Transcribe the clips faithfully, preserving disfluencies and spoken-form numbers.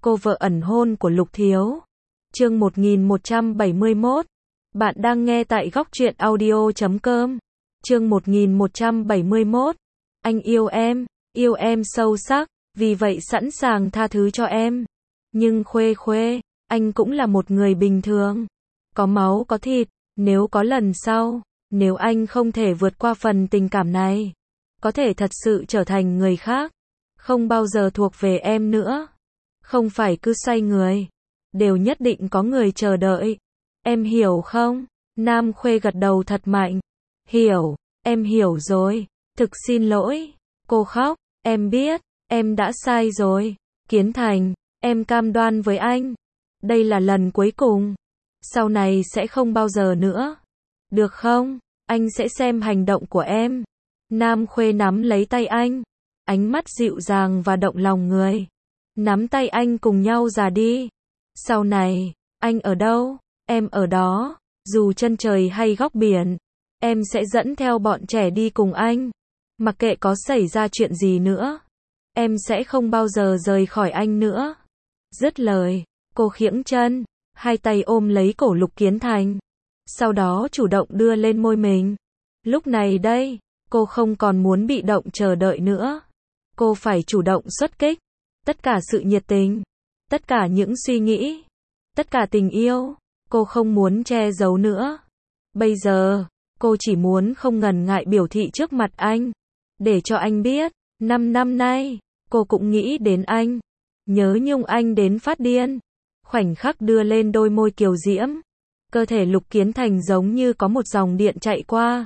Cô vợ ẩn hôn của Lục Thiếu. Chương một nghìn một trăm bảy mươi mốt. Bạn đang nghe tại góc truyện audio chấm com. Chương một nghìn một trăm bảy mươi mốt. Anh yêu em, yêu em sâu sắc, vì vậy sẵn sàng tha thứ cho em. Nhưng Khuê Khuê, anh cũng là một người bình thường. Có máu có thịt, nếu có lần sau, nếu anh không thể vượt qua phần tình cảm này, có thể thật sự trở thành người khác, không bao giờ thuộc về em nữa. Không phải cứ xoay người, đều nhất định có người chờ đợi. Em hiểu không? Nam Khuê gật đầu thật mạnh. Hiểu, em hiểu rồi. Thực xin lỗi. Cô khóc, em biết, em đã sai rồi. Kiến Thành, em cam đoan với anh. Đây là lần cuối cùng. Sau này sẽ không bao giờ nữa. Được không? Anh sẽ xem hành động của em. Nam Khuê nắm lấy tay anh. Ánh mắt dịu dàng và động lòng người. Nắm tay anh cùng nhau già đi. Sau này, anh ở đâu, em ở đó. Dù chân trời hay góc biển, em sẽ dẫn theo bọn trẻ đi cùng anh. Mặc kệ có xảy ra chuyện gì nữa, em sẽ không bao giờ rời khỏi anh nữa. Dứt lời, cô khiễng chân, hai tay ôm lấy cổ Lục Kiến Thành. Sau đó chủ động đưa lên môi mình. Lúc này đây, cô không còn muốn bị động chờ đợi nữa. Cô phải chủ động xuất kích. Tất cả sự nhiệt tình, tất cả những suy nghĩ, tất cả tình yêu, cô không muốn che giấu nữa. Bây giờ, cô chỉ muốn không ngần ngại biểu thị trước mặt anh, để cho anh biết, năm năm nay, cô cũng nghĩ đến anh, nhớ nhung anh đến phát điên. Khoảnh khắc đưa lên đôi môi kiều diễm, cơ thể Lục Kiến Thành giống như có một dòng điện chạy qua.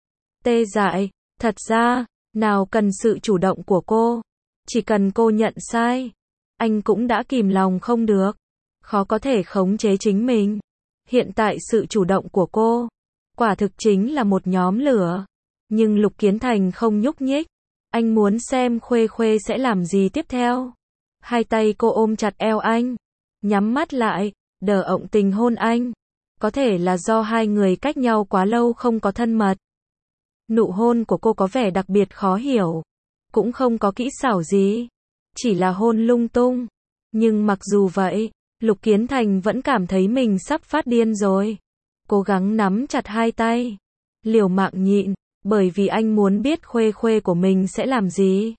Tê dại, thật ra, nào cần sự chủ động của cô. Chỉ cần cô nhận sai, anh cũng đã kìm lòng không được, khó có thể khống chế chính mình. Hiện tại sự chủ động của cô, quả thực chính là một nhóm lửa. Nhưng Lục Kiến Thành không nhúc nhích, anh muốn xem Khuê Khuê sẽ làm gì tiếp theo. Hai tay cô ôm chặt eo anh, nhắm mắt lại, đờ ọng tình hôn anh. Có thể là do hai người cách nhau quá lâu không có thân mật. Nụ hôn của cô có vẻ đặc biệt khó hiểu. Cũng không có kỹ xảo gì, chỉ là hôn lung tung. Nhưng mặc dù vậy, Lục Kiến Thành vẫn cảm thấy mình sắp phát điên rồi. Cố gắng nắm chặt hai tay, liều mạng nhịn, bởi vì anh muốn biết Khuê Khuê của mình sẽ làm gì.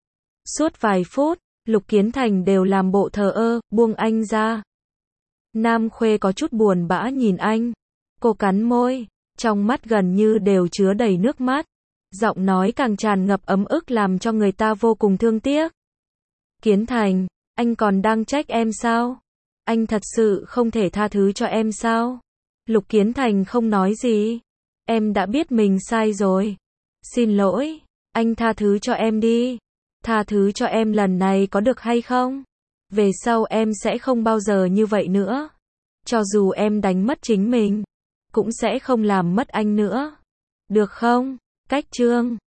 Suốt vài phút, Lục Kiến Thành đều làm bộ thờ ơ, buông anh ra. Nam Khuê có chút buồn bã nhìn anh. Cô cắn môi, trong mắt gần như đều chứa đầy nước mắt. Giọng nói càng tràn ngập ấm ức làm cho người ta vô cùng thương tiếc. Kiến Thành, anh còn đang trách em sao? Anh thật sự không thể tha thứ cho em sao? Lục Kiến Thành không nói gì. Em đã biết mình sai rồi. Xin lỗi, anh tha thứ cho em đi. Tha thứ cho em lần này có được hay không? Về sau em sẽ không bao giờ như vậy nữa. Cho dù em đánh mất chính mình, cũng sẽ không làm mất anh nữa. Được không? Cách chương